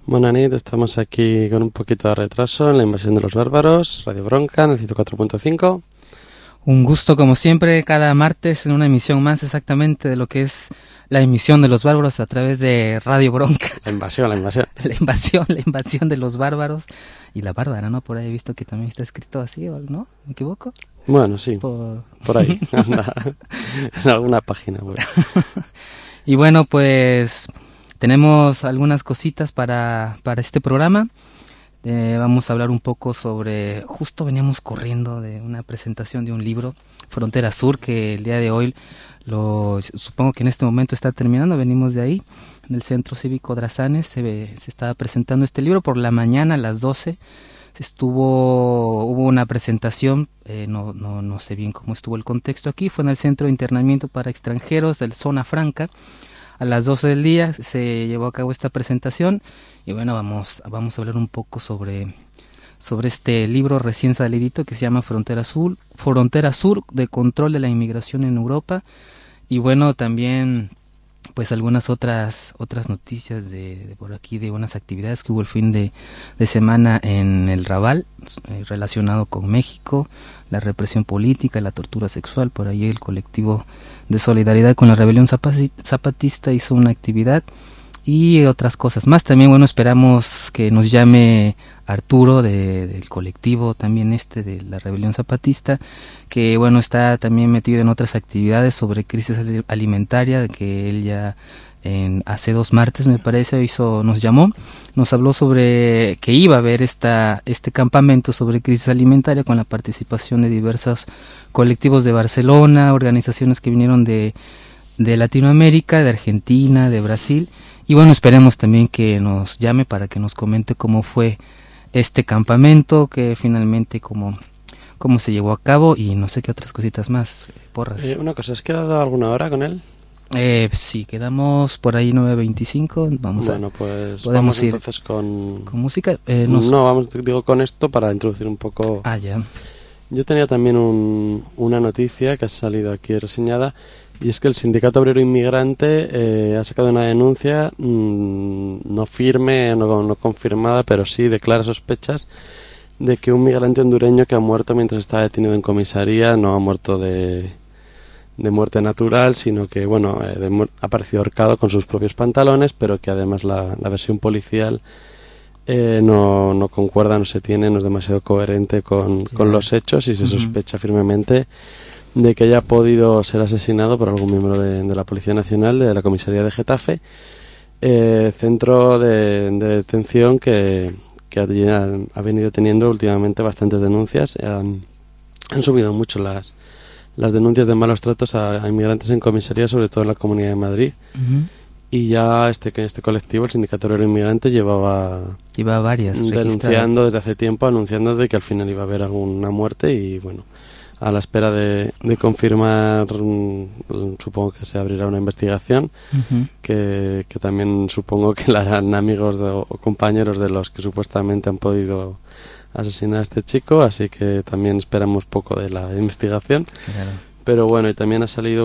Buenas noches, estamos aquí con un poquito de retraso en la invasión de los bárbaros, Radio Bronca, en el 104.5. Un gusto como siempre, cada martes en una emisión más exactamente de lo que es la emisión de los bárbaros a través de Radio Bronca. La invasión. La invasión de los bárbaros y la bárbara, ¿no? Por ahí he visto que también está escrito así, ¿no? ¿Me equivoco? Bueno, sí, por ahí, anda, en alguna página web. Y bueno, pues tenemos algunas cositas para este programa. Vamos a hablar un poco sobre, justo veníamos corriendo de una presentación de un libro, Frontera Sur, que el día de hoy, supongo que en este momento está terminando, venimos de ahí, en el Centro Cívico Drazanes, se estaba presentando este libro. Por la mañana a las 12 hubo una presentación, no sé bien cómo estuvo el contexto aquí, fue en el Centro de Internamiento para Extranjeros del Zona Franca. A las 12 del día se llevó a cabo esta presentación y bueno, vamos a hablar un poco sobre este libro recién salidito que se llama Frontera Sur, de control de la inmigración en Europa. Y bueno, también pues algunas otras noticias de por aquí, de unas actividades que hubo el fin de semana en el Raval, relacionado con México, la represión política, la tortura sexual. Por ahí el colectivo de solidaridad con la rebelión zapatista hizo una actividad y otras cosas más. También, bueno, esperamos que nos llame Arturo del colectivo también de la rebelión zapatista, que bueno, está también metido en otras actividades sobre crisis alimentaria, que él ya hace 2 martes me parece nos llamó, nos habló sobre que iba a haber este campamento sobre crisis alimentaria con la participación de diversos colectivos de Barcelona, organizaciones que vinieron de Latinoamérica, de Argentina, de Brasil. Y bueno, esperemos también que nos llame para que nos comente cómo fue este campamento, que finalmente cómo se llevó a cabo y no sé qué otras cositas más. Porras. Una cosa, ¿has quedado alguna hora con él? Sí, quedamos por ahí 9:25. Pues podemos ir ir entonces con música. Digo con esto para introducir un poco. Ya. Yo tenía también una noticia que ha salido aquí reseñada. Y es que el Sindicato Obrero Inmigrante ha sacado una denuncia no firme, no confirmada, pero sí declara sospechas de que un migrante hondureño que ha muerto mientras estaba detenido en comisaría no ha muerto de muerte natural, sino que bueno, ha aparecido ahorcado con sus propios pantalones, pero que además la versión policial no concuerda, no es demasiado coherente con los hechos, y se sospecha firmemente de que haya podido ser asesinado por algún miembro de la Policía Nacional, de la comisaría de Getafe, centro de detención que ha venido teniendo últimamente bastantes denuncias. Han subido mucho las denuncias de malos tratos a inmigrantes en comisaría, sobre todo en la Comunidad de Madrid. Y ya este colectivo, el Sindicato Obrero Inmigrante, lleva varias denunciando desde hace tiempo, anunciando de que al final iba a haber alguna muerte, y bueno, a la espera de confirmar, supongo que se abrirá una investigación que también supongo que la harán amigos o compañeros de los que supuestamente han podido asesinar a este chico, así que también esperamos poco de la investigación. Claro. Pero bueno, y también ha salido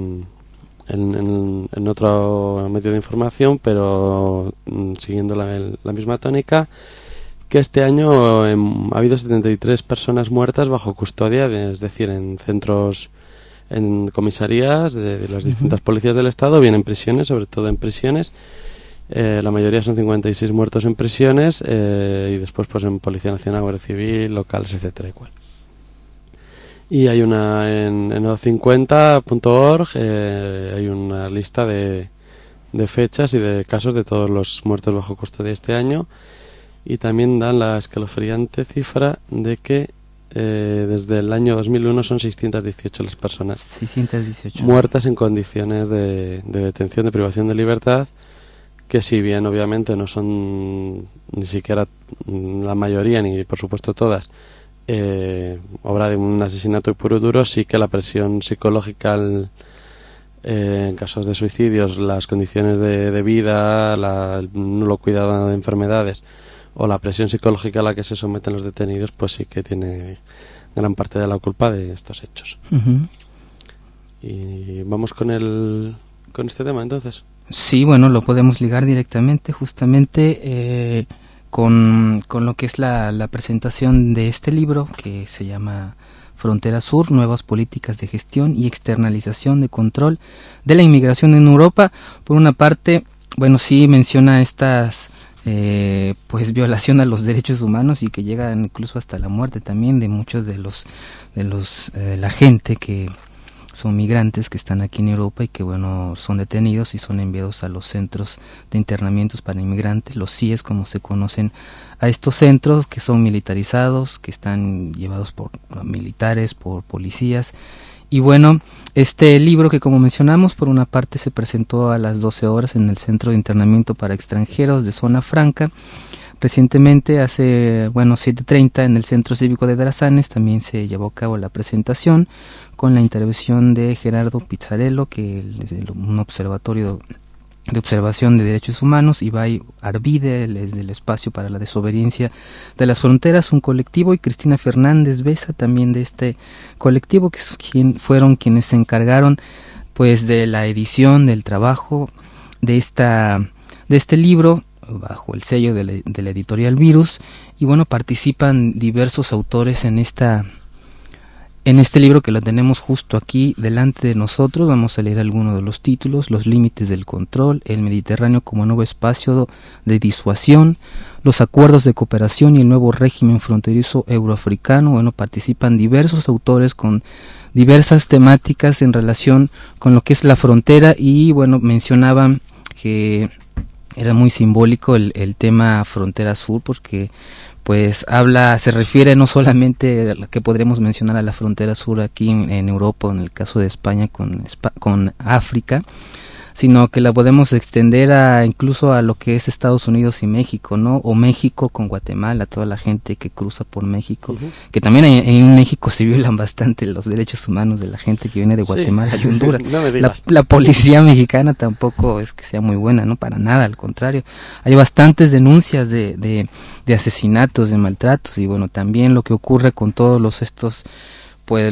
en otro medio de información, pero siguiendo la misma tónica, que este año ha habido 73 personas muertas bajo custodia, es decir, en centros, en comisarías de las distintas policías del Estado, bien en prisiones, sobre todo en prisiones. La mayoría son 56 muertos en prisiones, y después pues en Policía Nacional, Guardia Civil, locales, etcétera, igual. Y hay en o50.org hay una lista de fechas y de casos de todos los muertos bajo custodia este año. Y también dan la escalofriante cifra de que desde el año 2001 son 618 las personas 618 muertas en condiciones de detención, de privación de libertad, que si bien obviamente no son ni siquiera la mayoría, ni por supuesto todas, obra de un asesinato puro y duro, sí que la presión psicológica en casos de suicidios, las condiciones de vida, el nulo cuidado de enfermedades o la presión psicológica a la que se someten los detenidos, pues sí que tiene gran parte de la culpa de estos hechos. Y vamos con este tema entonces. Sí, bueno, lo podemos ligar directamente justamente con lo que es la presentación de este libro que se llama Frontera Sur, nuevas políticas de gestión y externalización de control de la inmigración en Europa. Por una parte, bueno, sí menciona estas pues violación a los derechos humanos y que llegan incluso hasta la muerte también de muchos de la gente que son migrantes que están aquí en Europa y que bueno son detenidos y son enviados a los centros de internamientos para inmigrantes, los CIES como se conocen a estos centros, que son militarizados, que están llevados por militares, por policías. Y bueno, este libro que como mencionamos, por una parte se presentó a las 12 horas en el Centro de Internamiento para Extranjeros de Zona Franca. Recientemente, hace 7:30 en el Centro Cívico de Drazanes también se llevó a cabo la presentación con la intervención de Gerardo Pizzarello, que es un observatorio de observación de derechos humanos, Ibai Arvide, desde el Espacio para la Desobediencia de las Fronteras, un colectivo, y Cristina Fernández Besa, también de este colectivo, que fueron quienes se encargaron pues de la edición, del trabajo de este libro, bajo el sello de la editorial Virus. Y bueno, participan diversos autores en este libro que lo tenemos justo aquí delante de nosotros. Vamos a leer algunos de los títulos: Los límites del control, el Mediterráneo como nuevo espacio de disuasión, los acuerdos de cooperación y el nuevo régimen fronterizo euroafricano. Bueno, participan diversos autores con diversas temáticas en relación con lo que es la frontera, y bueno, mencionaban que era muy simbólico el tema Frontera Sur, porque pues se refiere no solamente a lo que podremos mencionar a la frontera sur aquí en Europa, en el caso de España con África, sino que la podemos extender incluso a lo que es Estados Unidos y México, ¿no? O México con Guatemala, toda la gente que cruza por México, que también en México se violan bastante los derechos humanos de la gente que viene de Guatemala y Honduras. No me digas. La policía mexicana tampoco es que sea muy buena, ¿no? Para nada, al contrario. Hay bastantes denuncias de asesinatos, de maltratos, y bueno, también lo que ocurre con todos estos, pues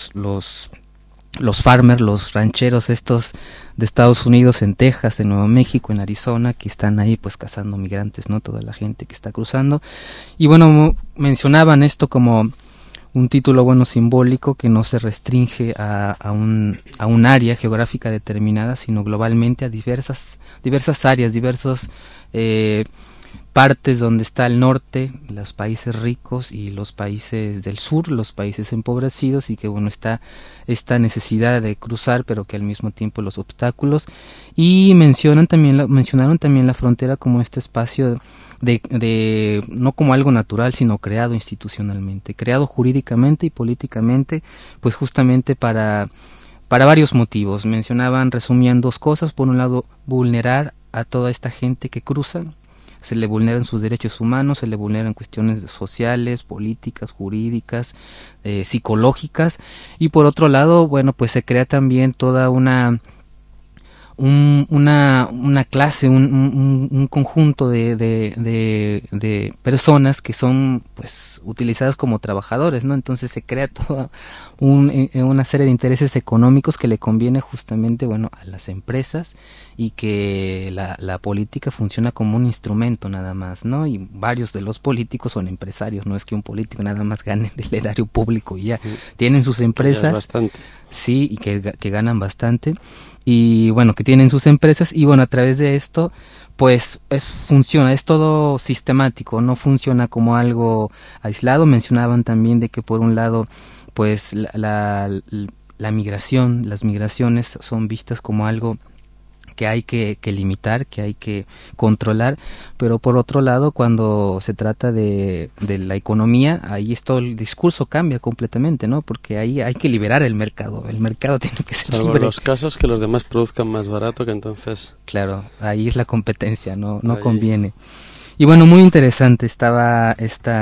los farmers, los rancheros estos de Estados Unidos, en Texas, en Nuevo México, en Arizona, que están ahí pues cazando migrantes, ¿no? Toda la gente que está cruzando. Y bueno, mencionaban esto como un título simbólico que no se restringe a un área geográfica determinada, sino globalmente a diversas áreas, diversos partes donde está el norte, los países ricos, y los países del sur, los países empobrecidos, y que está esta necesidad de cruzar, pero que al mismo tiempo los obstáculos. Y mencionaron también la frontera como este espacio de no como algo natural, sino creado institucionalmente, creado jurídicamente y políticamente, pues justamente para varios motivos. Resumían dos cosas: por un lado, vulnerar a toda esta gente que cruza, se le vulneran sus derechos humanos, se le vulneran cuestiones sociales, políticas, jurídicas, psicológicas, y por otro lado, pues se crea también toda una clase, un conjunto de personas que son pues utilizadas como trabajadores, ¿no? Entonces se crea toda una serie de intereses económicos que le conviene justamente a las empresas, y que la política funciona como un instrumento nada más, ¿no? Y varios de los políticos son empresarios, no es que un político nada más gane del erario público y ya. Tienen sus empresas, bastante. Sí, y que ganan bastante, y que tienen sus empresas, y a través de esto pues funciona, es todo sistemático, no funciona como algo aislado. Mencionaban también de que por un lado pues la migración, las migraciones son vistas como algo que hay que limitar, que hay que controlar, pero por otro lado, cuando se trata de la economía, ahí todo el discurso cambia completamente, ¿no? Porque ahí hay que liberar el mercado tiene que ser salvo libre. los casos que los demás produzcan más barato, que entonces... Claro, ahí es la competencia, no conviene. Y muy interesante estaba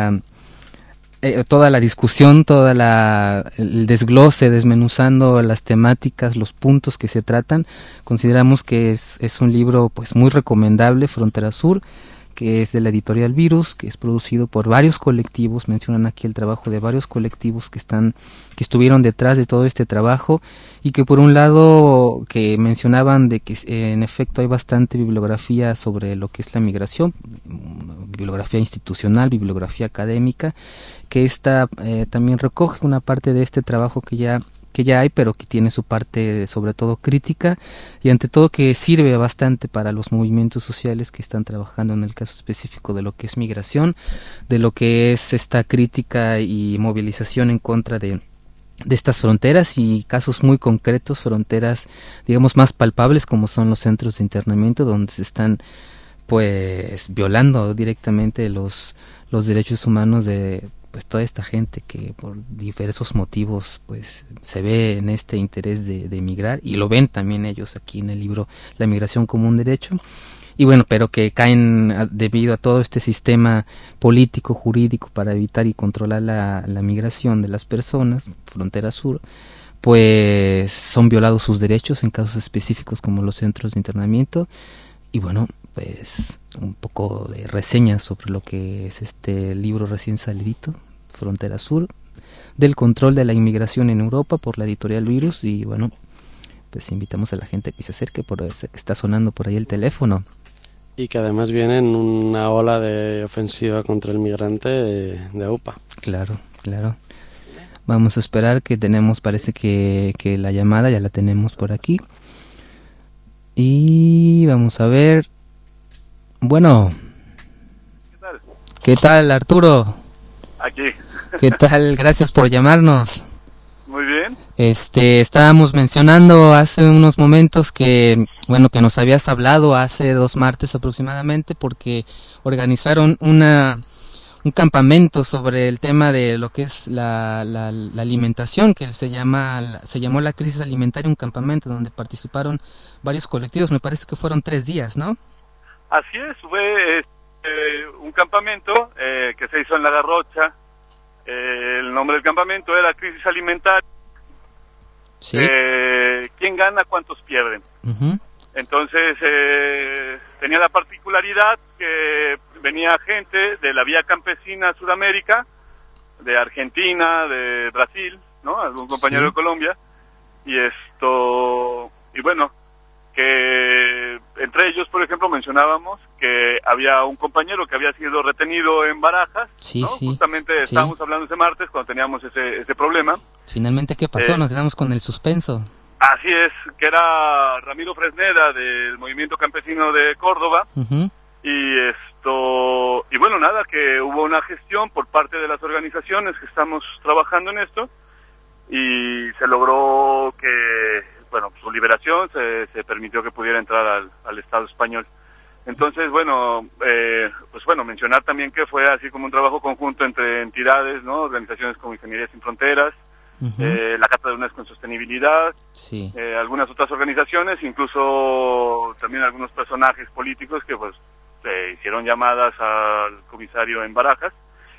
toda la discusión, el desglose, desmenuzando las temáticas, los puntos que se tratan. Consideramos que es un libro pues muy recomendable, Frontera Sur, que es de la editorial Virus, que es producido por varios colectivos. Mencionan aquí el trabajo de varios colectivos que estuvieron detrás de todo este trabajo, y que por un lado que mencionaban de que en efecto hay bastante bibliografía sobre lo que es la migración, bibliografía institucional, bibliografía académica, que esta también recoge una parte de este trabajo que ya hay, pero que tiene su parte sobre todo crítica, y ante todo que sirve bastante para los movimientos sociales que están trabajando en el caso específico de lo que es migración, de lo que es esta crítica y movilización en contra de estas fronteras, y casos muy concretos, fronteras digamos más palpables, como son los centros de internamiento, donde se están pues violando directamente los derechos humanos de pues toda esta gente que por diversos motivos pues se ve en este interés de emigrar, y lo ven también ellos aquí en el libro La migración como un derecho, y bueno, pero que caen debido a todo este sistema político, jurídico para evitar y controlar la migración de las personas, frontera sur, pues son violados sus derechos en casos específicos como los centros de internamiento. Y bueno, pues un poco de reseñas sobre lo que es este libro recién salidito, Frontera Sur, del control de la inmigración en Europa, por la editorial Virus. Y bueno, pues invitamos a la gente que se acerque, por ese que está sonando por ahí el teléfono. Y que además viene en una ola de ofensiva contra el migrante de AUPA. Claro, claro. Vamos a esperar, que tenemos, parece que la llamada ya la tenemos por aquí. Y vamos a ver. Bueno. ¿Qué tal? ¿Qué tal, Arturo? Aquí. ¿Qué tal? Gracias por llamarnos. Muy bien. Estábamos mencionando hace unos momentos que, bueno, que nos habías hablado hace 2 martes aproximadamente, porque organizaron un campamento sobre el tema de lo que es la alimentación, que se llamó la crisis alimentaria, un campamento donde participaron varios colectivos. Me parece que fueron 3 días, ¿no? Así es, fue un campamento que se hizo en La Garrocha. El nombre del campamento era Crisis Alimentaria. Sí. ¿Quién gana? ¿Cuántos pierden? Uh-huh. Entonces tenía la particularidad que venía gente de la Vía Campesina Sudamérica, de Argentina, de Brasil, ¿no? Algún compañero de Colombia, y bueno, que entre ellos, por ejemplo, mencionábamos que había un compañero que había sido retenido en Barajas, sí, ¿no? Sí, justamente estábamos hablando ese martes cuando teníamos ese problema. Finalmente, ¿qué pasó? Nos quedamos con el suspenso. Así es, que era Ramiro Fresneda del Movimiento Campesino de Córdoba. Uh-huh. Y bueno, nada, que hubo una gestión por parte de las organizaciones que estamos trabajando en esto, y se logró que, bueno, su liberación, se permitió que pudiera entrar al Estado español. Entonces, bueno, mencionar también que fue así como un trabajo conjunto entre entidades, ¿no? Organizaciones como Ingeniería Sin Fronteras, uh-huh. La Cátedra de UNESCO en Sostenibilidad, sí. Algunas otras organizaciones, incluso también algunos personajes políticos que pues hicieron llamadas al comisario en Barajas,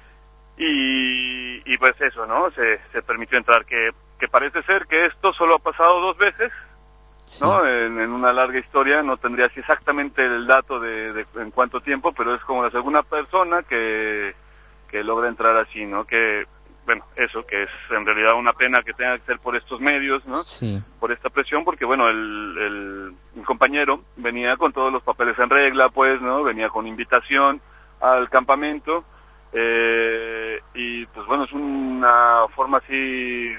y pues eso, ¿no? Se permitió entrar, que parece ser que esto solo ha pasado 2 veces, sí. ¿No? En una larga historia, no tendría así exactamente el dato de en cuánto tiempo, pero es como la segunda persona que logra entrar así, ¿no? Que, bueno, eso, que es en realidad una pena que tenga que ser por estos medios, ¿no? Sí. Por esta presión, porque, bueno, el compañero venía con todos los papeles en regla, pues, ¿no? Venía con invitación al campamento, y, pues, bueno, es una forma así,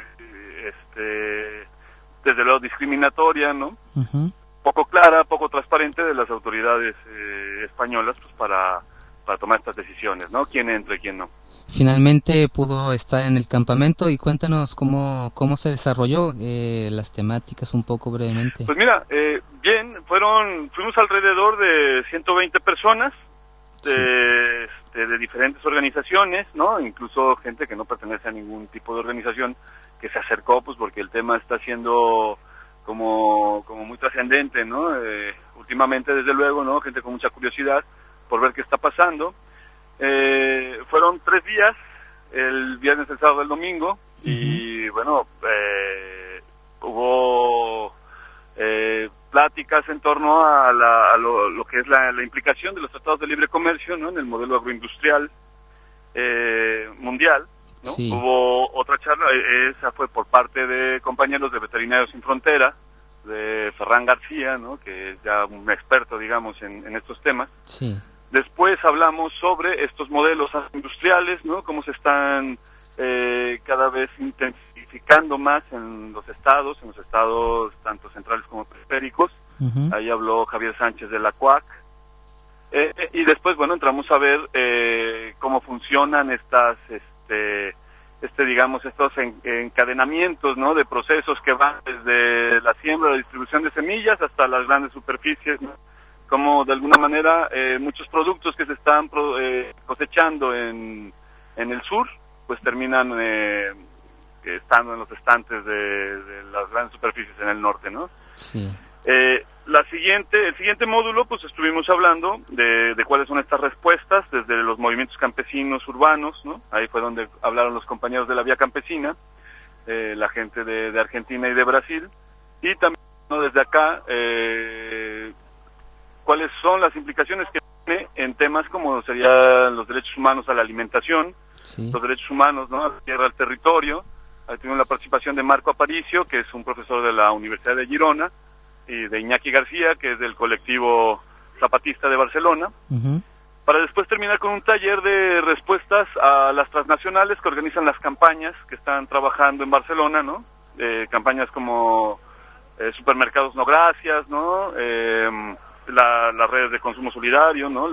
desde luego discriminatoria, ¿no? Uh-huh. Poco clara, poco transparente de las autoridades españolas, pues, para tomar estas decisiones, ¿no? Quién entra y quién no. Finalmente pudo estar en el campamento, y cuéntanos cómo se desarrolló, las temáticas un poco brevemente. Pues mira, bien, fuimos alrededor de 120 personas, sí. de diferentes organizaciones, ¿no? Incluso gente que no pertenece a ningún tipo de organización que se acercó, pues porque el tema está siendo como muy trascendente, ¿no? Últimamente, desde luego, ¿no? Gente con mucha curiosidad por ver qué está pasando. Fueron 3 días, el viernes, el sábado, el domingo, uh-huh. Y bueno, hubo temáticas en torno a lo que es la implicación de los tratados de libre comercio, ¿no?, en el modelo agroindustrial mundial, ¿no? Sí. Hubo otra charla, esa fue por parte de compañeros de Veterinarios Sin Frontera, de Ferran García, ¿no?, que es ya un experto, digamos, en estos temas. Sí. Después hablamos sobre estos modelos industriales, ¿no?, cómo se están cada vez intensificando más en los estados tanto centrales como periféricos. Uh-huh. Ahí habló Javier Sánchez de la CUAC. Y después, bueno, entramos a ver cómo funcionan estos encadenamientos, ¿no?, de procesos que van desde la siembra, la distribución de semillas hasta las grandes superficies, ¿no? Como de alguna manera muchos productos que se están cosechando en el sur, pues terminan estando en los estantes de las grandes superficies en el norte, ¿no? Sí. El siguiente módulo, pues estuvimos hablando de cuáles son estas respuestas desde los movimientos campesinos urbanos, ¿no? Ahí fue donde hablaron los compañeros de la Vía Campesina, la gente de Argentina y de Brasil, y también, ¿no?, desde acá, cuáles son las implicaciones que tiene en temas como serían los derechos humanos a la alimentación, Sí. los derechos humanos, ¿no?, a la tierra, al territorio. Ahí tuvimos la participación de Marco Aparicio, que es un profesor de la Universidad de Girona, y de Iñaki García, que es del colectivo Zapatista de Barcelona, Uh-huh. para después terminar con un taller de respuestas a las transnacionales que organizan las campañas que están trabajando en Barcelona, ¿no? Campañas como Supermercados No Gracias, ¿no? Las redes de consumo solidario, ¿no?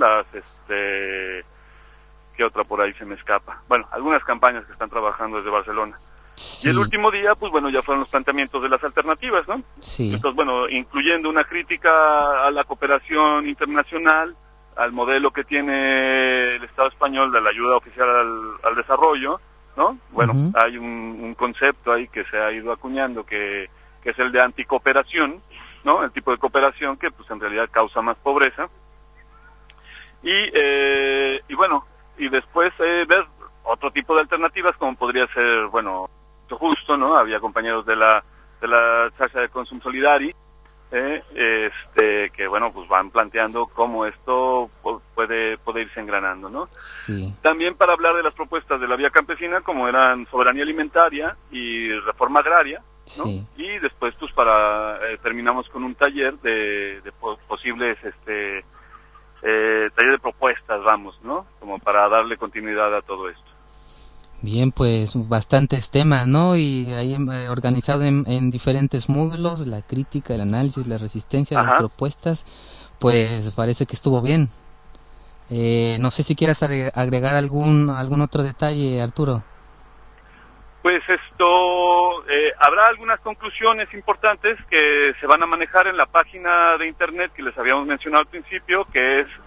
¿Qué otra por ahí se me escapa? Bueno, algunas campañas que están trabajando desde Barcelona. Sí. Y el último día, pues bueno, ya fueron los planteamientos de las alternativas, ¿no? Sí. Entonces, bueno, incluyendo una crítica a la cooperación internacional, al modelo que tiene el Estado español de la ayuda oficial al desarrollo, ¿no? Bueno, Uh-huh. hay un concepto ahí que se ha ido acuñando que es el de anticooperación, ¿no? El tipo de cooperación que, pues, en realidad causa más pobreza. Y bueno, y después ver otro tipo de alternativas, como podría ser, bueno, justo, ¿no? Había compañeros de la Xarxa de Consum Solidari, que, bueno, pues van planteando cómo esto puede irse engranando, ¿no? Sí. También para hablar de las propuestas de la Vía Campesina, como eran soberanía alimentaria y reforma agraria, ¿no? Sí. Y después, pues, terminamos con un taller de posibles, taller de propuestas, vamos, ¿no? Como para darle continuidad a todo esto. Bien, pues bastantes temas, ¿no? Y ahí organizado en diferentes módulos, la crítica, el análisis, la resistencia, Ajá. las propuestas, pues parece que estuvo bien. No sé si quieras agregar algún otro detalle, Arturo. Pues habrá algunas conclusiones importantes que se van a manejar en la página de internet que les habíamos mencionado al principio, que es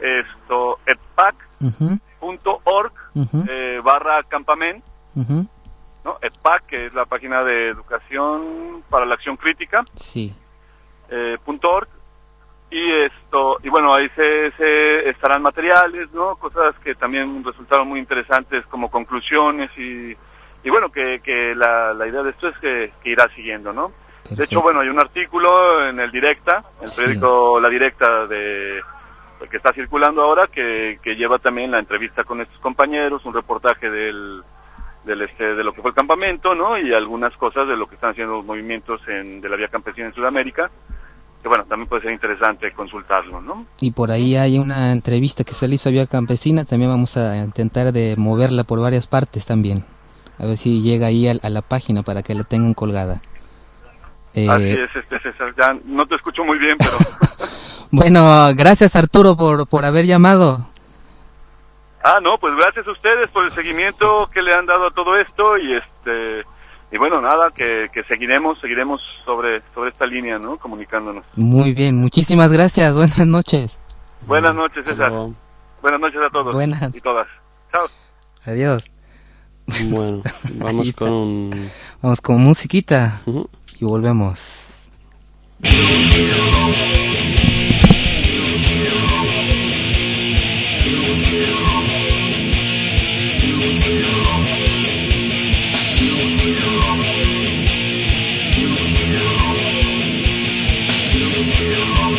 edpac.org Uh-huh. /campament, Uh-huh. ¿no? EDPAC, que es la página de educación para la acción crítica, Sí. .org, y bueno, ahí se estarán materiales, ¿no? Cosas que también resultaron muy interesantes como conclusiones y bueno, que la idea de esto es que irá siguiendo, ¿no? Perfecto. De hecho, bueno, hay un artículo en el Directa, el Sí. periódico La Directa que está circulando ahora, que lleva también la entrevista con estos compañeros, un reportaje de lo que fue el campamento, ¿no? Y algunas cosas de lo que están haciendo los movimientos de la Vía Campesina en Sudamérica, que bueno, también puede ser interesante consultarlo, ¿no? Y por ahí hay una entrevista que se le hizo a Vía Campesina, también vamos a intentar de moverla por varias partes también. A ver si llega ahí a la página para que la tengan colgada. Así es, César, ya no te escucho muy bien, pero... Bueno, gracias Arturo por haber llamado. No, pues gracias a ustedes por el seguimiento que le han dado a todo esto y bueno, nada, que seguiremos sobre esta línea, ¿no? Comunicándonos. Muy bien, muchísimas gracias, buenas noches. Buenas noches, César. Luego. Buenas noches a todos. Buenas. Y todas. Chao. Adiós. Bueno, vamos Ahí está. con... Vamos con musiquita Ujú. y volvemos. Ilusión.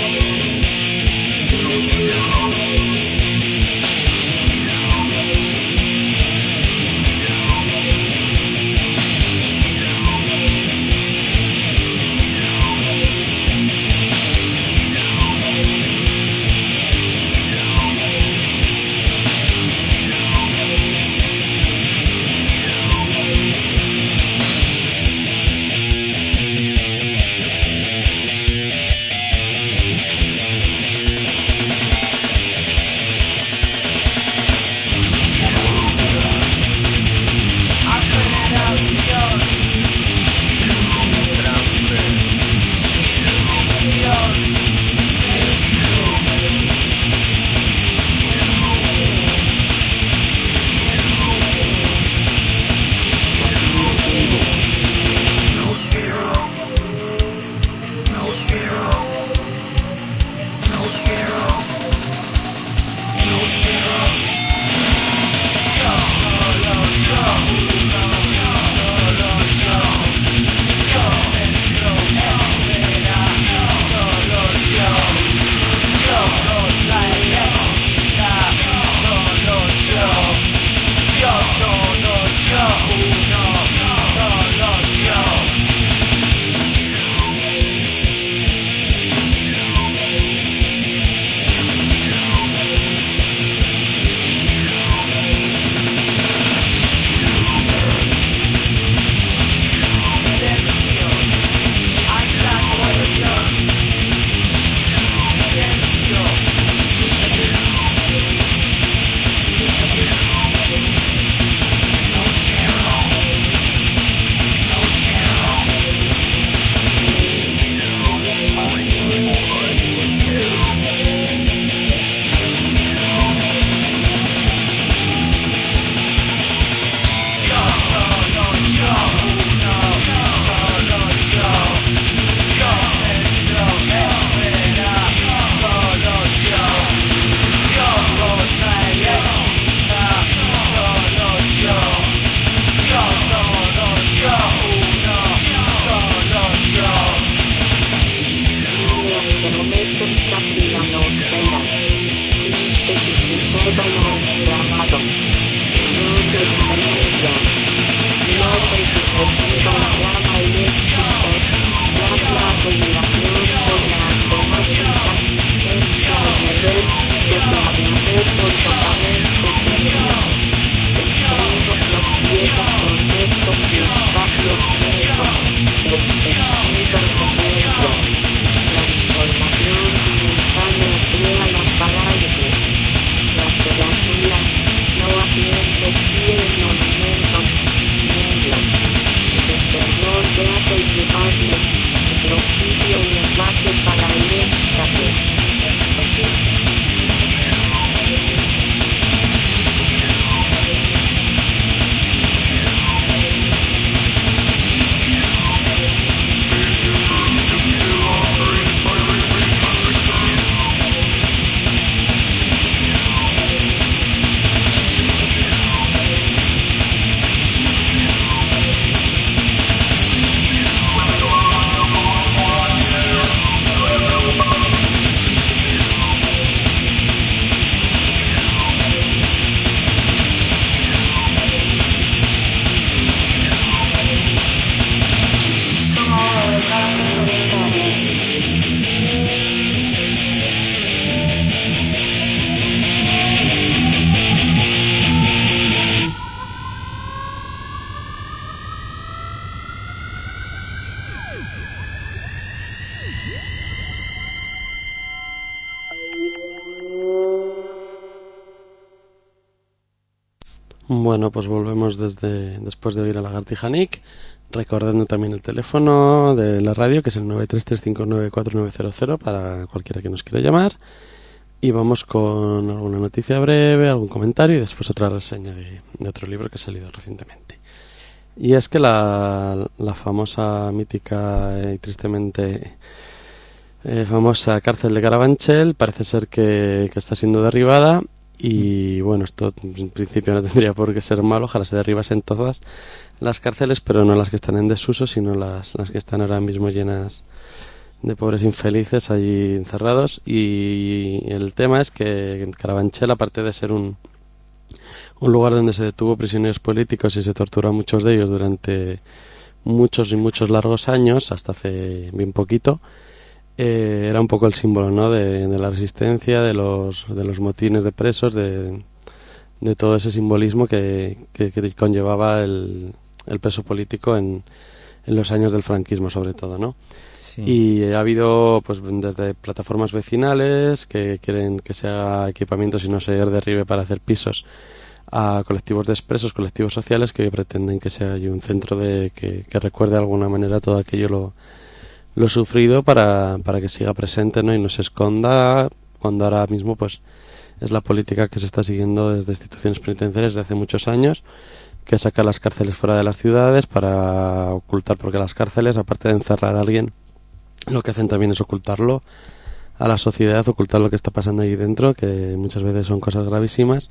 Bueno, pues volvemos después de oír a Lagartija Nick, recordando también el teléfono de la radio, que es el 933594900 para cualquiera que nos quiera llamar. Y vamos con alguna noticia breve, algún comentario y después otra reseña de otro libro que ha salido recientemente. Y es que la famosa, mítica y tristemente famosa cárcel de Carabanchel parece ser que está siendo derribada. Y bueno, esto en principio no tendría por qué ser malo, ojalá se derribasen todas las cárceles, pero no las que están en desuso, sino las que están ahora mismo llenas de pobres infelices allí encerrados. Y el tema es que en Carabanchel, aparte de ser un lugar donde se detuvo prisioneros políticos y se torturó a muchos de ellos durante muchos y muchos largos años, hasta hace bien poquito, era un poco el símbolo, ¿no?, de la resistencia, de los motines de presos, de todo ese simbolismo que conllevaba el preso político en los años del franquismo, sobre todo, ¿no? Sí. Y ha habido, pues, desde plataformas vecinales que quieren que se haga equipamientos y no se derribe para hacer pisos, a colectivos de expresos, colectivos sociales que pretenden que sea allí un centro que recuerde de alguna manera todo aquello lo sufrido para que siga presente, ¿no?, y no se esconda, cuando ahora mismo pues es la política que se está siguiendo desde instituciones penitenciarias desde hace muchos años, que saca las cárceles fuera de las ciudades para ocultar, porque las cárceles, aparte de encerrar a alguien, lo que hacen también es ocultarlo a la sociedad, ocultar lo que está pasando ahí dentro, que muchas veces son cosas gravísimas,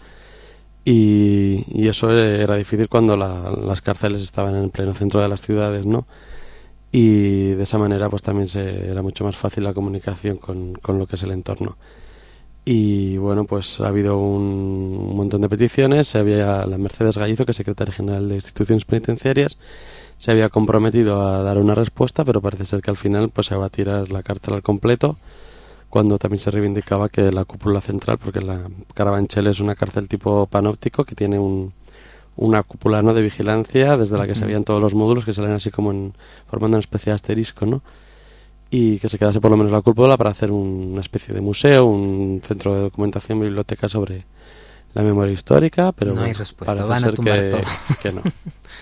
y eso era difícil cuando las cárceles estaban en el pleno centro de las ciudades, ¿no? Y de esa manera pues también era mucho más fácil la comunicación con lo que es el entorno. Y bueno, pues ha habido un montón de peticiones. La Mercedes Gallizo, que es secretaria general de instituciones penitenciarias, se había comprometido a dar una respuesta, pero parece ser que al final pues se va a tirar la cárcel al completo, cuando también se reivindicaba que la cúpula central, porque la Carabanchel es una cárcel tipo panóptico que tiene una cúpula, ¿no?, de vigilancia desde la que se veían todos los módulos, que salen así como formando una especie de asterisco, ¿no?, y que se quedase por lo menos la cúpula para hacer una especie de museo, un centro de documentación, biblioteca sobre la memoria histórica, pero no hay bueno, respuesta, parece van a tumbar todo. que no.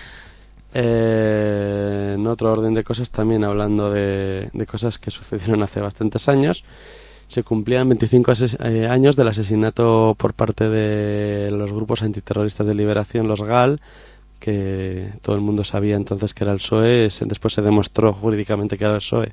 En otro orden de cosas, también hablando de cosas que sucedieron hace bastantes años, se cumplían 25 años del asesinato por parte de los grupos antiterroristas de liberación, los GAL, que todo el mundo sabía entonces que era el PSOE, después se demostró jurídicamente que era el PSOE.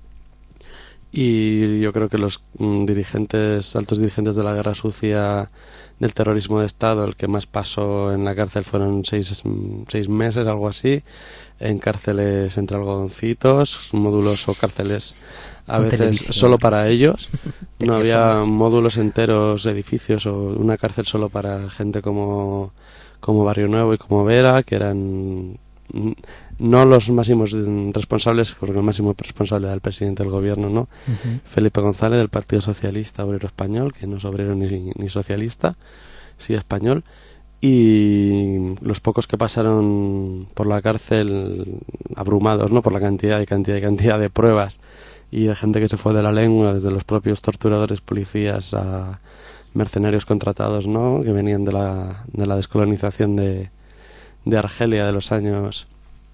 Y yo creo que los altos dirigentes de la guerra sucia del terrorismo de Estado, el que más pasó en la cárcel fueron 6 meses, algo así, en cárceles entre algodoncitos, módulos o cárceles a veces solo para ellos. No había módulos enteros, edificios, o una cárcel solo para gente como Barrio Nuevo y como Vera, que eran no los máximos responsables, porque el máximo responsable era el presidente del gobierno, ¿no? Uh-huh. Felipe González, del Partido Socialista Obrero Español, que no es obrero ni socialista, sí español. Y los pocos que pasaron por la cárcel, abrumados, ¿no?, por la cantidad de pruebas y de gente que se fue de la lengua, desde los propios torturadores, policías, a mercenarios contratados, ¿no?, que venían de la descolonización de Argelia, de los años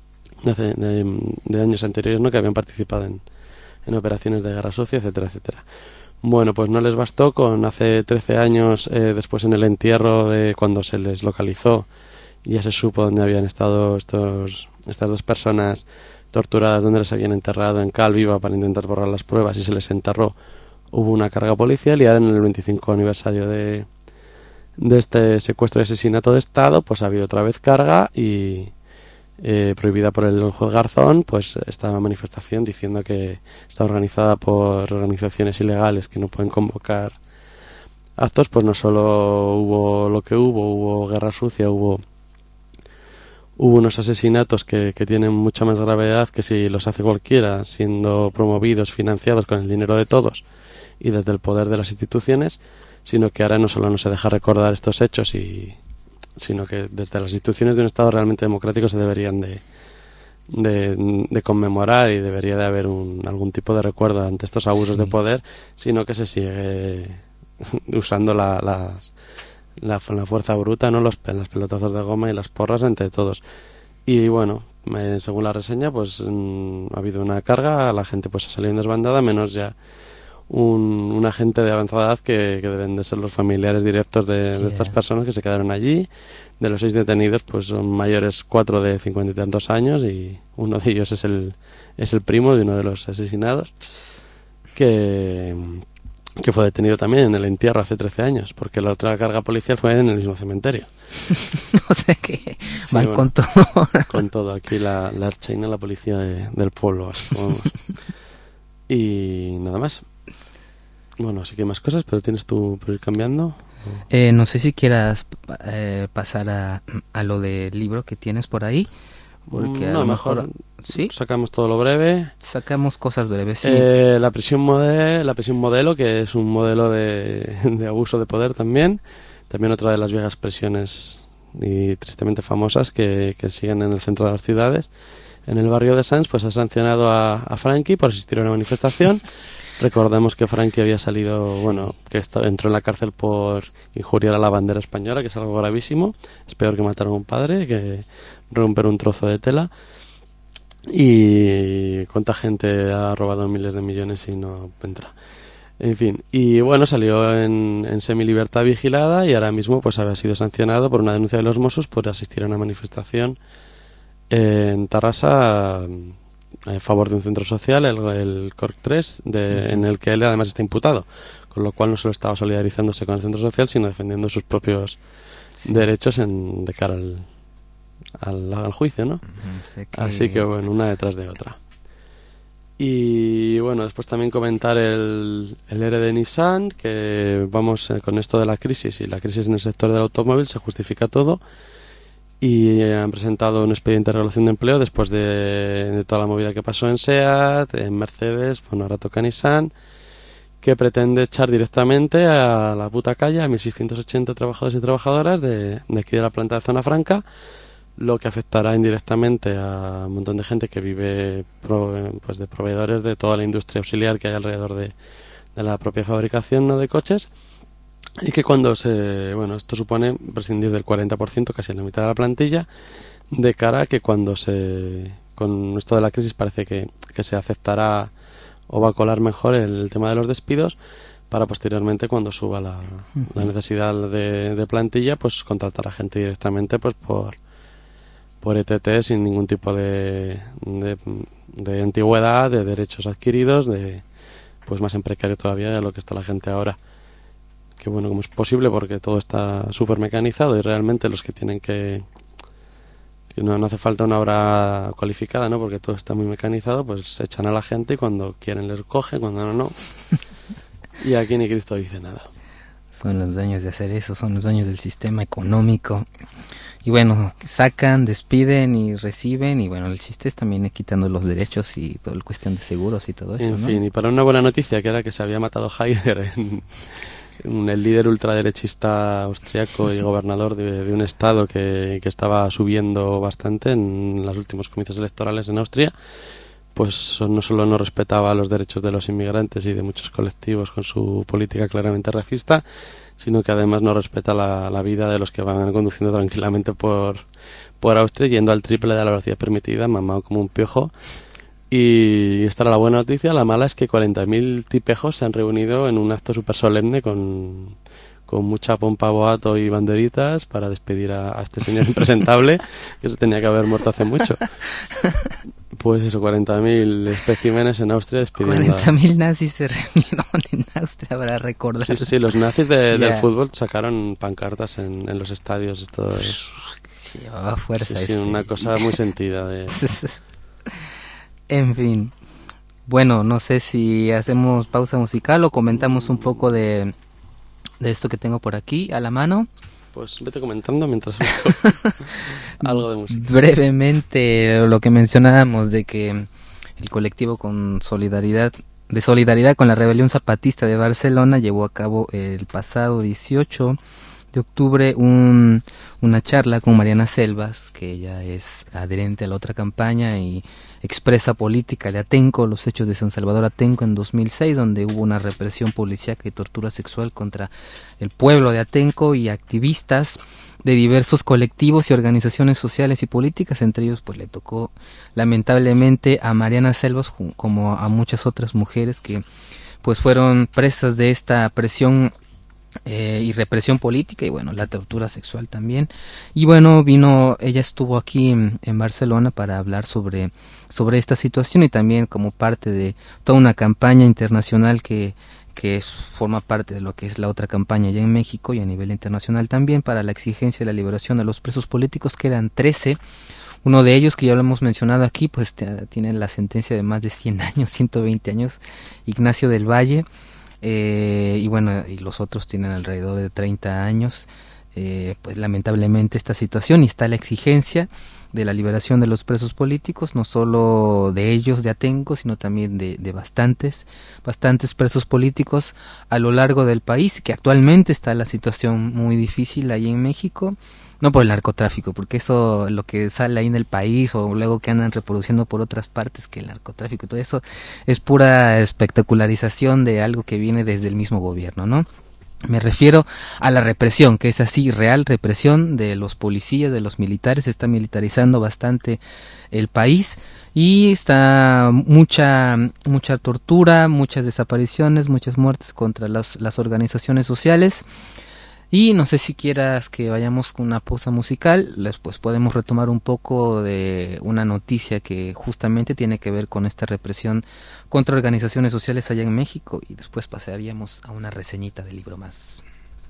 de años anteriores, ¿no?, que habían participado en operaciones de guerra sucia, etcétera, etcétera. Bueno, pues no les bastó con hace 13 años, después en el entierro, cuando se les localizó, ya se supo dónde habían estado estas dos personas torturadas, dónde les habían enterrado, en cal viva, para intentar borrar las pruebas, y se les enterró. Hubo una carga policial, y ahora en el 25 aniversario de este secuestro y asesinato de Estado, pues ha habido otra vez carga, y prohibida por el juez Garzón, pues esta manifestación, diciendo que está organizada por organizaciones ilegales que no pueden convocar actos. Pues no solo hubo lo que hubo guerra sucia, hubo unos asesinatos que tienen mucha más gravedad que si los hace cualquiera, siendo promovidos, financiados con el dinero de todos y desde el poder de las instituciones, sino que ahora no solo no se deja recordar estos hechos, sino que desde las instituciones de un Estado realmente democrático se deberían de conmemorar, y debería de haber algún tipo de recuerdo ante estos abusos de poder, sino que se sigue usando la fuerza bruta, ¿no? Los pelotazos de goma y las porras entre todos. Y bueno, según la reseña, pues ha habido una carga, la gente pues ha salido en desbandada, menos ya un agente de avanzada edad que deben de ser los familiares directos de estas personas que se quedaron allí. De los 6 detenidos, pues son mayores 4 de 50 y tantos años, y uno de ellos es el primo de uno de los asesinados, que fue detenido también en el entierro hace 13 años, porque la otra carga policial fue en el mismo cementerio. O sea que sí, van bueno, con todo. Con todo, aquí la Archaina, la policía del pueblo. Vamos. Y nada más. Bueno, sí que hay más cosas, pero tienes tú por ir cambiando. No sé si quieras pasar a lo del libro que tienes por ahí, porque a lo mejor ¿sí? Sacamos todo lo breve. Sacamos cosas breves, sí. La prisión modelo, que es un modelo de abuso de poder también otra de las viejas prisiones y tristemente famosas que siguen en el centro de las ciudades. En el barrio de Sants, pues ha sancionado a Franky por asistir a una manifestación. Recordemos que Franky había salido, que entró en la cárcel por injuriar a la bandera española, que es algo gravísimo. Es peor que matar a un padre, que romper un trozo de tela. Y cuánta gente ha robado miles de millones y no entra. En fin, y bueno, salió en semilibertad vigilada, y ahora mismo pues había sido sancionado por una denuncia de los Mossos por asistir a una manifestación en Tarrasa a favor de un centro social, el Corc 3, en el que él además está imputado, con lo cual no solo estaba solidarizándose con el centro social, sino defendiendo sus propios derechos de cara al juicio, ¿no? Así que bueno, una detrás de otra. Y bueno, después también comentar el ERE de Nissan, que vamos con esto de la crisis, y la crisis en el sector del automóvil se justifica todo. Y han presentado un expediente de regulación de empleo después de toda la movida que pasó en SEAT, en Mercedes, ahora toca Nissan, que pretende echar directamente a la puta calle a 1.680 trabajadores y trabajadoras de aquí de la planta de Zona Franca, lo que afectará indirectamente a un montón de gente que vive pues de proveedores de toda la industria auxiliar que hay alrededor de la propia fabricación, ¿no?, de coches. Y que esto supone prescindir del 40%, casi la mitad de la plantilla, de cara a que con esto de la crisis parece que se aceptará o va a colar mejor el tema de los despidos, para posteriormente, cuando suba la necesidad de plantilla, pues contratar a gente directamente pues por ETT, sin ningún tipo de antigüedad, de derechos adquiridos, pues más en precario todavía de lo que está la gente ahora. Que bueno, como es posible, porque todo está súper mecanizado, y realmente los que tienen que no hace falta una obra cualificada, ¿no?, porque todo está muy mecanizado, pues echan a la gente y cuando quieren les cogen, cuando no. Y aquí ni Cristo dice nada. Son los dueños de hacer eso, son los dueños del sistema económico. Y bueno, sacan, despiden y reciben, y bueno, el chiste es también quitando los derechos y toda la cuestión de seguros y todo eso, en fin, ¿no? Y para una buena noticia, que era que se había matado Haider, el líder ultraderechista austriaco y gobernador de un estado que estaba subiendo bastante en los últimos comicios electorales en Austria, pues no solo no respetaba los derechos de los inmigrantes y de muchos colectivos con su política claramente racista, sino que además no respeta la vida de los que van conduciendo tranquilamente por Austria, yendo al triple de la velocidad permitida, mamado como un piojo. Y esta era la buena noticia. La mala es que 40.000 tipejos se han reunido en un acto súper solemne con mucha pompa, boato y banderitas para despedir a este señor impresentable que se tenía que haber muerto hace mucho. Pues eso, 40.000 especímenes en Austria despidiendo. 40.000 nazis se reunieron en Austria para recordar. Sí, los nazis del fútbol sacaron pancartas en los estadios. Esto es... Llevaba fuerza. Sí, una cosa muy sentida. En fin, bueno, no sé si hacemos pausa musical o comentamos un poco de esto que tengo por aquí a la mano. Pues vete comentando mientras algo de música. Brevemente, lo que mencionábamos de que el colectivo de solidaridad con la rebelión zapatista de Barcelona llevó a cabo el pasado 18 de octubre una charla con Mariana Selvas, que ella es adherente a la otra campaña y expresa política de Atenco, los hechos de San Salvador Atenco en 2006, donde hubo una represión policíaca y tortura sexual contra el pueblo de Atenco y activistas de diversos colectivos y organizaciones sociales y políticas. Entre ellos pues le tocó lamentablemente a Mariana Selvas, como a muchas otras mujeres que pues fueron presas de esta presión y represión política, y bueno, la tortura sexual también. Y bueno, ella estuvo aquí en Barcelona para hablar sobre esta situación, y también como parte de toda una campaña internacional que forma parte de lo que es la otra campaña ya en México y a nivel internacional también, para la exigencia de la liberación de los presos políticos. Quedan 13. Uno de ellos, que ya lo hemos mencionado aquí, pues tiene la sentencia de más de 100 años, 120 años, Ignacio del Valle. Y bueno, y los otros tienen alrededor de 30 años. Pues lamentablemente esta situación, y está la exigencia de la liberación de los presos políticos, no solo de ellos, de Atenco, sino también de bastantes presos políticos a lo largo del país, que actualmente está la situación muy difícil ahí en México. No por el narcotráfico, porque eso, lo que sale ahí en el país, o luego que andan reproduciendo por otras partes, que el narcotráfico y todo eso, es pura espectacularización de algo que viene desde el mismo gobierno, ¿no? Me refiero a la represión, que es así, real represión de los policías, de los militares. Se está militarizando bastante el país, y está mucha tortura, muchas desapariciones, muchas muertes contra las organizaciones sociales. Y no sé si quieras que vayamos con una pausa musical, después podemos retomar un poco de una noticia que justamente tiene que ver con esta represión contra organizaciones sociales allá en México, y después pasaríamos a una reseñita del libro más.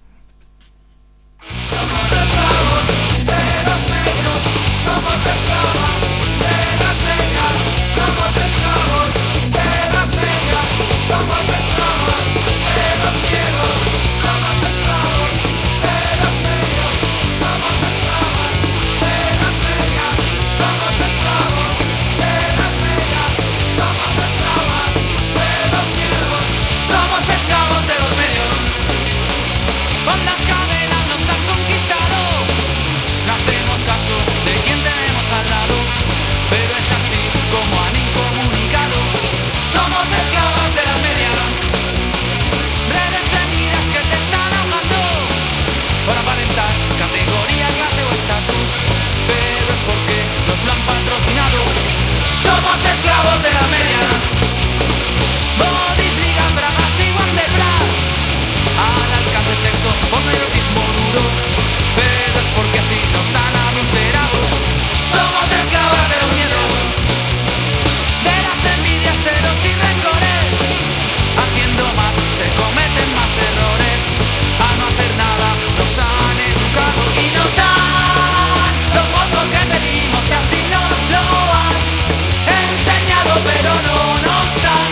Somos esclavos de los medios, somos esclavos de las medias, somos esclavos de las medias, somos esclavos de los miedos, somos esclavos de los medios, somos esclavos de las medias, somos esclavos de las medias, somos esclavos de los miedos, somos esclavos de los medios. Con las cadenas nos han conquistado, no hacemos caso de quien tenemos al lado, pero es así como han incomunicado. Somos esclavos de las medias, redes de miras que te están ahogando, por aparentar categoría, clase o estatus, pero es porque nos lo han patrocinado. Somos esclavos de las medias, bodies, ligas, bragas y guandebras, al alcance sexo, porno y erotismo duro, pero es porque así nos han adulterado. Somos esclavas de los miedos, de las envidias, celos y rencores. Haciendo más se cometen más errores, a no hacer nada nos han educado y nos dan lo poco que pedimos, y así nos lo han enseñado, pero no nos dan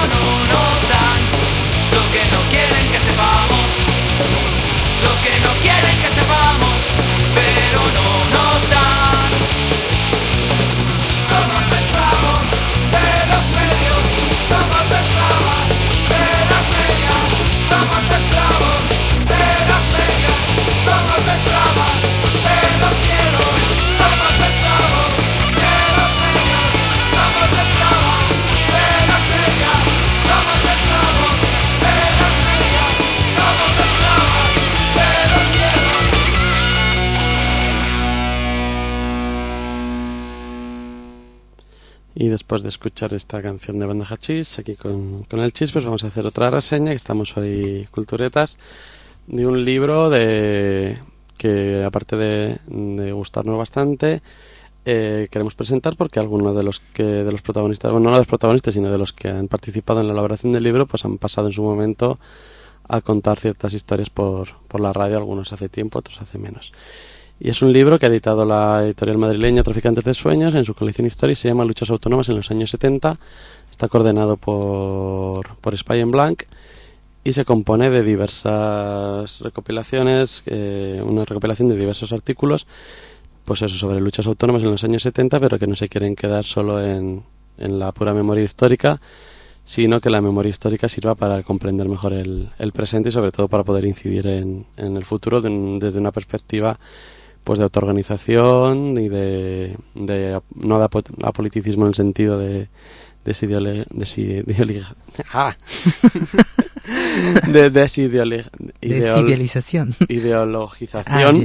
lo que no quieren que sepamos, lo que no quieren que sepamos, pero no nos dan. Somos esclavos de los medios, somos esclavos de las medias, somos esclavos de las medias, somos esclavos de los miedos, somos esclavos de los medios, somos esclavos de las medias, somos esclavos de las medias, somos esclavos de los miedos. Y después de escuchar esta canción de Banda Hachís, aquí con el Chis, pues vamos a hacer otra reseña, que estamos hoy culturetas, de un libro que aparte de gustarnos bastante, queremos presentar, porque algunos de los protagonistas, bueno, no de los protagonistas, sino de los que han participado en la elaboración del libro, pues han pasado en su momento a contar ciertas historias por la radio, algunos hace tiempo, otros hace menos. Y es un libro que ha editado la editorial madrileña Traficantes de Sueños en su colección Historia, y se llama Luchas autónomas en los años 70. Está coordenado por Spy en Blanc, y se compone de diversas recopilaciones, una recopilación de diversos artículos, pues eso, sobre luchas autónomas en los años 70, pero que no se quieren quedar solo en la pura memoria histórica, sino que la memoria histórica sirva para comprender mejor el presente y sobre todo para poder incidir en el futuro desde una perspectiva pues de autoorganización y no de apoliticismo en el sentido de desidealización, ideologización,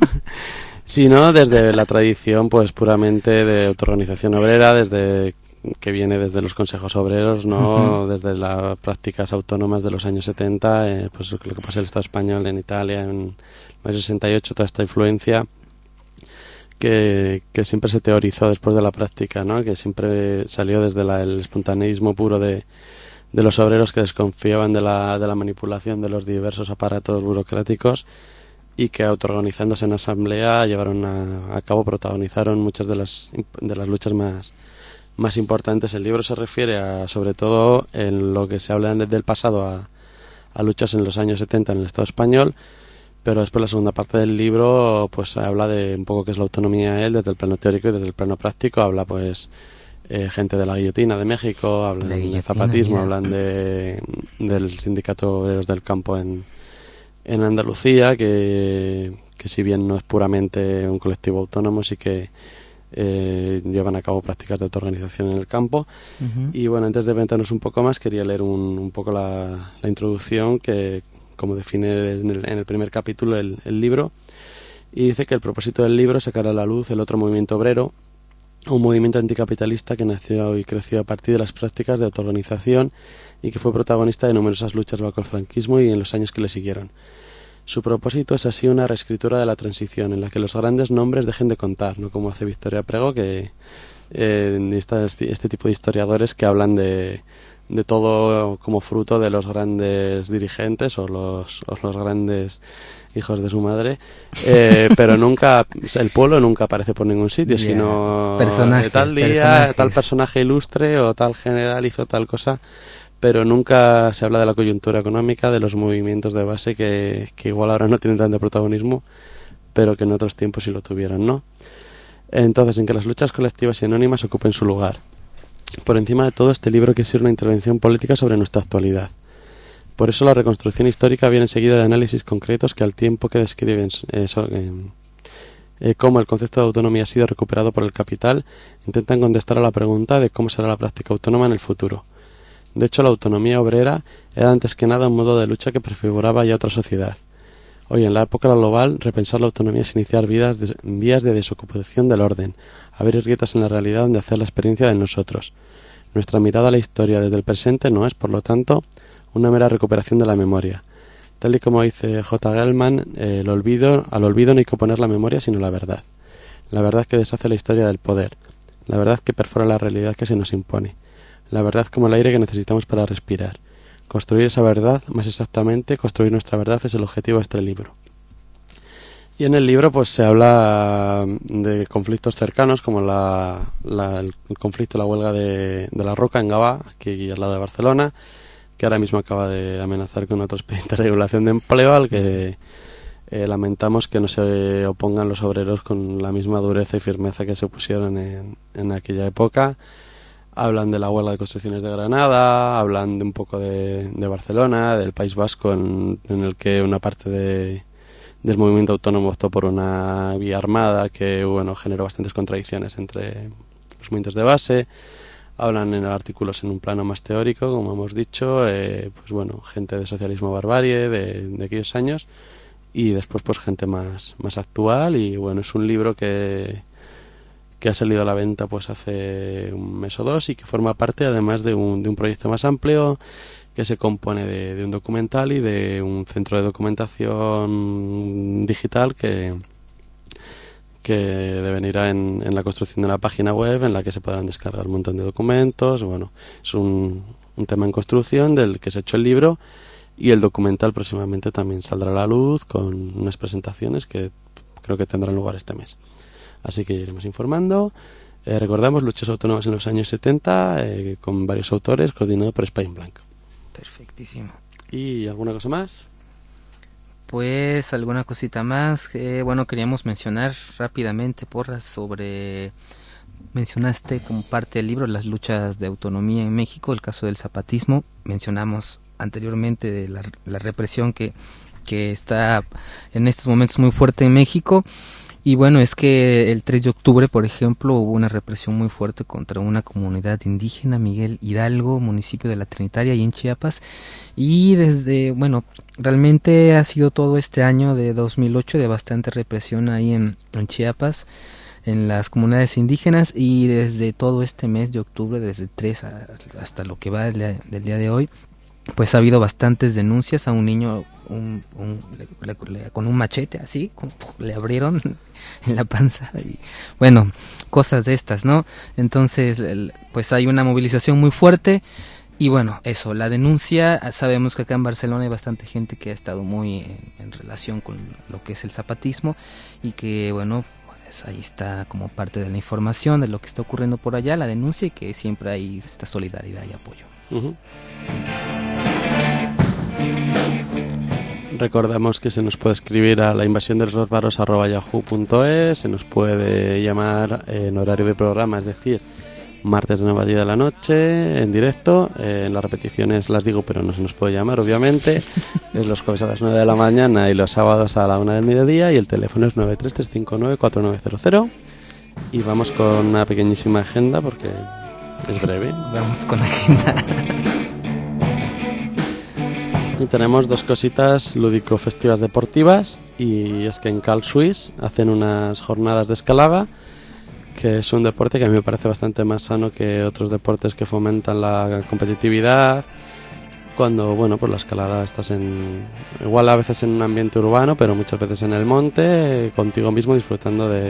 sino desde la tradición pues puramente de autoorganización obrera, desde que viene desde los consejos obreros, ¿no? Desde las prácticas autónomas de los años 70, pues lo que pasa en el Estado español, en Italia, en el 68, toda esta influencia que siempre se teorizó después de la práctica, ¿no? Que siempre salió desde el espontaneísmo puro de los obreros que desconfiaban de la manipulación de los diversos aparatos burocráticos y que autoorganizándose en asamblea llevaron a cabo, protagonizaron muchas de las luchas más importantes. El libro se refiere sobre todo en lo que se habla del pasado a luchas en los años 70 en el Estado español, pero después la segunda parte del libro pues habla de un poco qué es la autonomía desde el plano teórico y desde el plano práctico. Habla pues gente de la guillotina de México, hablan de zapatismo, hablan del sindicato obreros del campo en Andalucía, que si bien no es puramente un colectivo autónomo, sí que llevan a cabo prácticas de autoorganización en el campo. Y bueno, antes de meternos un poco más, quería leer un poco la introducción que, como define en el primer capítulo el libro, y dice que el propósito del libro es sacar a la luz el otro movimiento obrero, un movimiento anticapitalista que nació y creció a partir de las prácticas de autoorganización y que fue protagonista de numerosas luchas bajo el franquismo y en los años que le siguieron. Su propósito es así una reescritura de la transición, en la que los grandes nombres dejen de contar, no como hace Victoria Prego, que este tipo de historiadores que hablan de todo como fruto de los grandes dirigentes o los grandes hijos de su madre, pero nunca, el pueblo nunca aparece por ningún sitio, sino tal día, tal personaje ilustre o tal general hizo tal cosa, pero nunca se habla de la coyuntura económica, de los movimientos de base que igual ahora no tienen tanto protagonismo, pero que en otros tiempos sí lo tuvieron, ¿no? Entonces, en que las luchas colectivas y anónimas ocupen su lugar. Por encima de todo, este libro quiere ser una intervención política sobre nuestra actualidad. Por eso la reconstrucción histórica viene seguida de análisis concretos que al tiempo que describen cómo el concepto de autonomía ha sido recuperado por el capital, intentan contestar a la pregunta de cómo será la práctica autónoma en el futuro. De hecho, la autonomía obrera era antes que nada un modo de lucha que prefiguraba ya otra sociedad. Hoy, en la época global, repensar la autonomía es iniciar vías de desocupación del orden, abrir grietas en la realidad donde hacer la experiencia de nosotros. Nuestra mirada a la historia desde el presente no es, por lo tanto, una mera recuperación de la memoria. Tal y como dice J. Gelman, al olvido no hay que oponer la memoria, sino la verdad. La verdad que deshace la historia del poder. La verdad que perfora la realidad que se nos impone. La verdad como el aire que necesitamos para respirar. Construir esa verdad, más exactamente, construir nuestra verdad es el objetivo de este libro. Y en el libro pues se habla de conflictos cercanos como el conflicto, la huelga de La Roca en Gavà, aquí al lado de Barcelona, que ahora mismo acaba de amenazar con otro expediente de regulación de empleo al que lamentamos que no se opongan los obreros con la misma dureza y firmeza que se opusieron en aquella época. Hablan de la huelga de construcciones de Granada, hablan de un poco de Barcelona, del País Vasco, en el que una parte del movimiento autónomo optó por una vía armada que generó bastantes contradicciones entre los movimientos de base. Hablan en artículos en un plano más teórico, como hemos dicho, gente de socialismo barbarie de aquellos años, y después pues gente más actual. Y es un libro que ha salido a la venta pues hace un mes o dos y que forma parte además de un proyecto más amplio que se compone de un documental y de un centro de documentación digital que devenirá en la construcción de una página web en la que se podrán descargar un montón de documentos. Es un tema en construcción del que se ha hecho el libro, y el documental próximamente también saldrá a la luz con unas presentaciones que creo que tendrán lugar este mes. Así que iremos informando. Recordamos, luchas autónomas en los años 70, con varios autores, coordinado por España en Blanco. Perfectísimo. ¿Y alguna cosa más? Pues alguna cosita más. Queríamos mencionar rápidamente, Porras, sobre mencionaste como parte del libro las luchas de autonomía en México, el caso del zapatismo. Mencionamos anteriormente de la represión que está en estos momentos muy fuerte en México. Y bueno, es que el 3 de octubre, por ejemplo, hubo una represión muy fuerte contra una comunidad indígena, Miguel Hidalgo, municipio de La Trinitaria, y en Chiapas. Y realmente ha sido todo este año de 2008 de bastante represión ahí en Chiapas, en las comunidades indígenas, y desde todo este mes de octubre, desde el 3 hasta lo que va del día de hoy, pues ha habido bastantes denuncias. A un niño con un machete así, le abrieron en la panza y bueno, cosas de estas, ¿no? Entonces, pues hay una movilización muy fuerte y bueno, eso, la denuncia. Sabemos que acá en Barcelona hay bastante gente que ha estado muy en relación con lo que es el zapatismo y que bueno, pues ahí está como parte de la información de lo que está ocurriendo por allá, la denuncia, y que siempre hay esta solidaridad y apoyo. Uh-huh. Recordamos que se nos puede escribir a lainvasiondeloslosbarros@yahoo.es, se nos puede llamar en horario de programa, es decir, martes de 9 a 10 de la noche, en directo. En las repeticiones las digo, pero no se nos puede llamar, obviamente. Es los jueves a las 9 de la mañana y los sábados a la 1 del mediodía, y el teléfono es 933594900. Y vamos con una pequeñísima agenda porque es breve. Vamos con la agenda. Y tenemos dos cositas lúdico-festivas deportivas, y es que en Cal Suisse hacen unas jornadas de escalada, que es un deporte que a mí me parece bastante más sano que otros deportes que fomentan la competitividad. Cuando, bueno, pues la escalada estás igual a veces en un ambiente urbano, pero muchas veces en el monte, contigo mismo, disfrutando del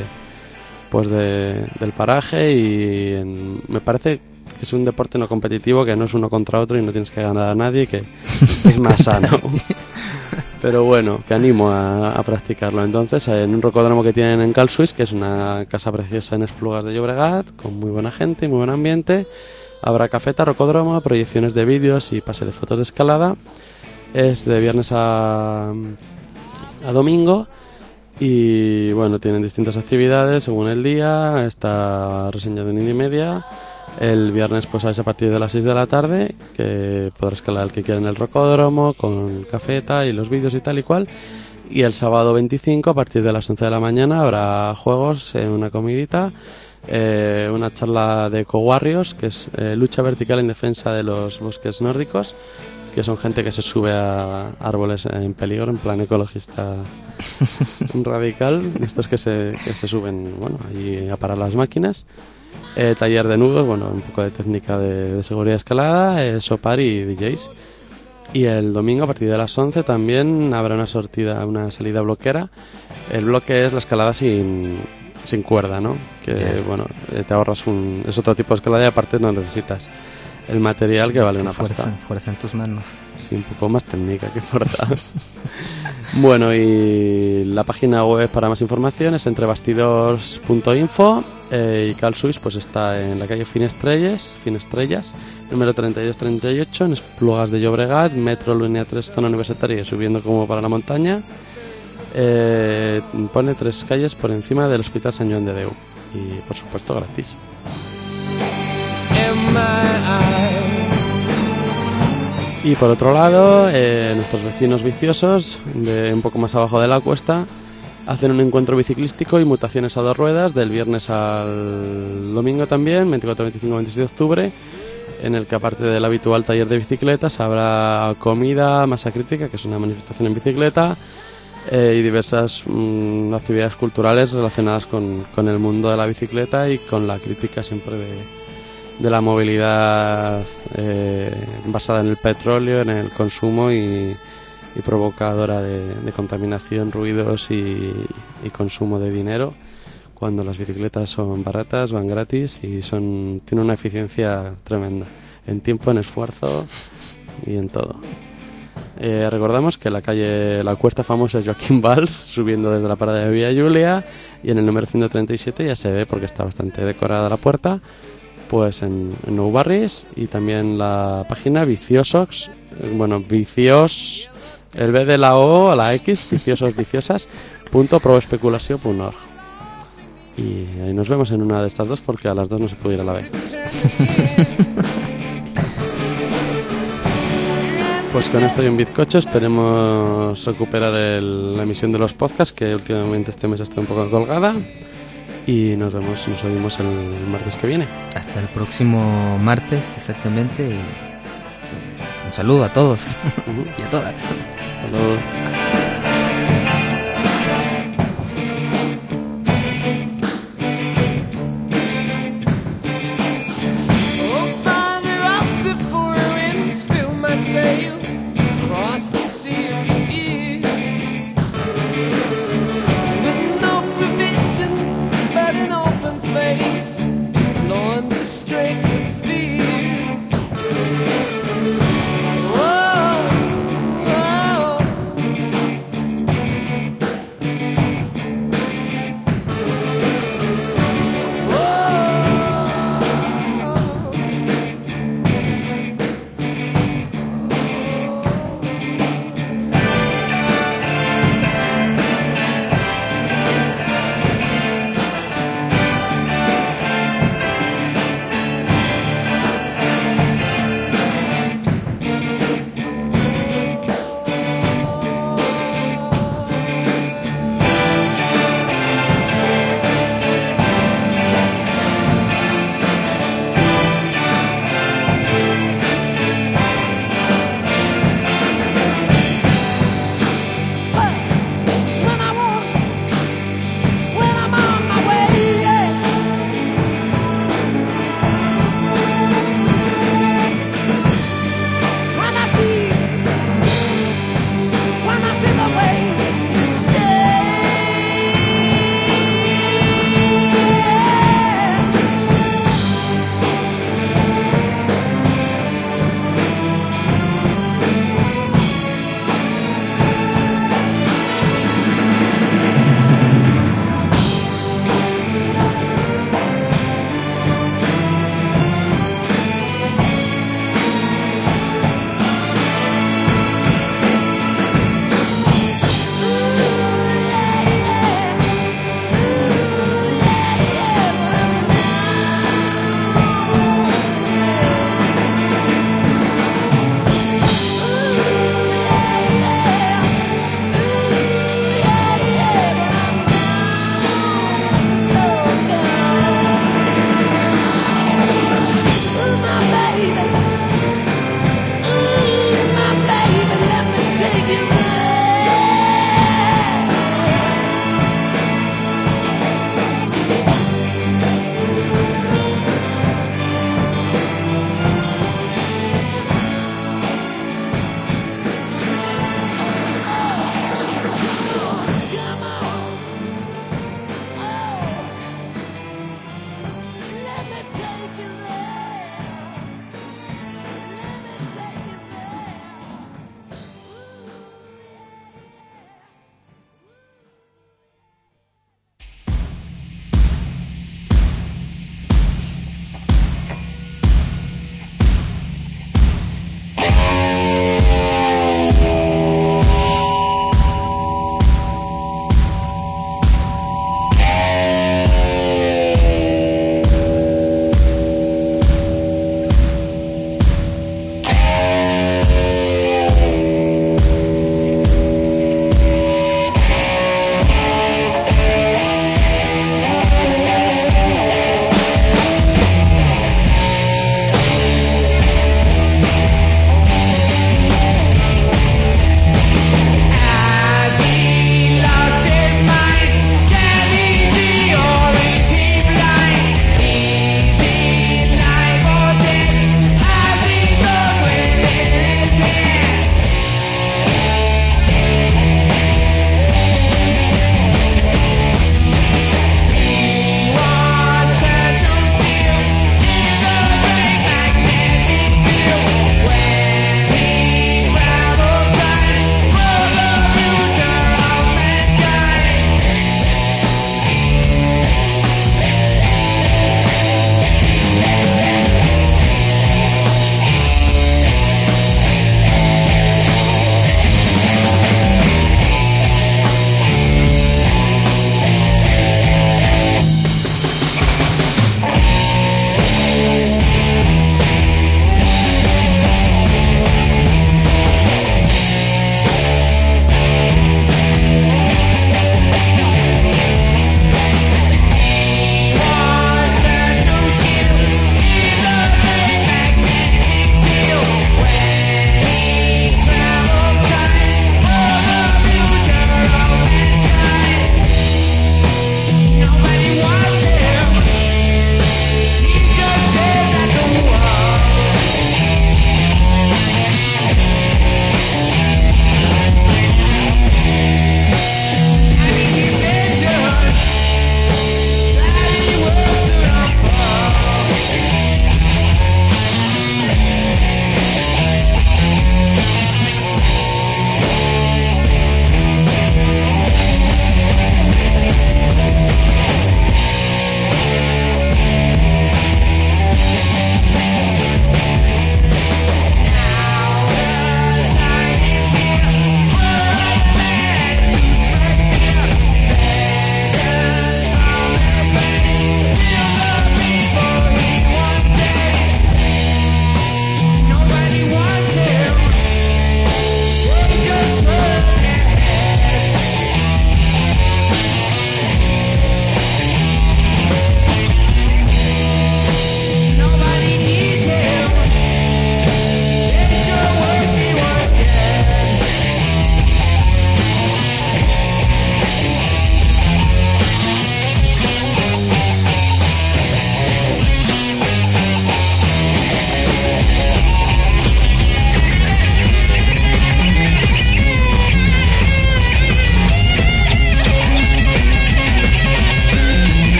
paraje, y me parece que es un deporte no competitivo, que no es uno contra otro y no tienes que ganar a nadie, que es más sano. Pero bueno, que animo a practicarlo. Entonces, en un rocódromo que tienen en Cal Suisse, que es una casa preciosa en Esplugas de Llobregat, con muy buena gente y muy buen ambiente, habrá cafeta, rocódromo, proyecciones de vídeos y pase de fotos de escalada. Es de viernes a domingo. Y bueno, tienen distintas actividades según el día. Está reseña de Indie Media. El viernes pues es a partir de las 6 de la tarde, que podrá escalar el que quiera en el rocódromo, con cafeta y los vídeos y tal y cual. Y el sábado 25, a partir de las 11 de la mañana, habrá juegos, una comidita, una charla de Eco-Warriors, que es lucha vertical en defensa de los bosques nórdicos, que son gente que se sube a árboles en peligro, en plan ecologista radical, estos que se suben, bueno, ahí a parar las máquinas. Taller de nudos, bueno, un poco de técnica de seguridad de escalada, sopar y DJs. Y el domingo a partir de las 11 también habrá una salida bloquera. El bloque es la escalada sin cuerda, ¿no? Que yeah. Bueno, te ahorras es otro tipo de escalada, y aparte no necesitas el material, que vale una pasta. Fuerza en tus manos. Sí, un poco más técnica que fuerza. Bueno, y la página web para más información es entrebastidors.info. Y Cal Suisse pues está en la calle Finestrellas, número 3238, en Esplugas de Llobregat, metro línea 3, zona universitaria, subiendo como para la montaña. Pone 3 calles por encima del Hospital Sant Joan de Déu, y por supuesto gratis. Y por otro lado, nuestros vecinos viciosos, de un poco más abajo de la cuesta, hacen un encuentro biciclístico y mutaciones a 2 ruedas del viernes al domingo también, 24, 25, 26 de octubre, en el que aparte del habitual taller de bicicletas habrá comida, masa crítica, que es una manifestación en bicicleta, y diversas actividades culturales relacionadas con el mundo de la bicicleta y con la crítica siempre de la movilidad basada en el petróleo, en el consumo y provocadora de contaminación, ruidos y consumo de dinero, cuando las bicicletas son baratas, van gratis y tienen una eficiencia tremenda en tiempo, en esfuerzo y en todo. Recordamos que la cuesta famosa es Joaquín Valls, subiendo desde la parada de Villa Giulia, y en el número 137 ya se ve, porque está bastante decorada la puerta, pues en Nou Barris, y también la página Viciosos, el B de la O a la X, viciosas.proespeculació.org. Y ahí nos vemos en una de estas dos, porque a las dos no se puede ir a la vez. Pues con esto y un bizcocho esperemos recuperar la emisión de los podcasts, que últimamente este mes está un poco colgada. Y nos oímos el martes que viene. Hasta el próximo martes, exactamente. Y, pues, un saludo a todos y a todas. Hasta luego.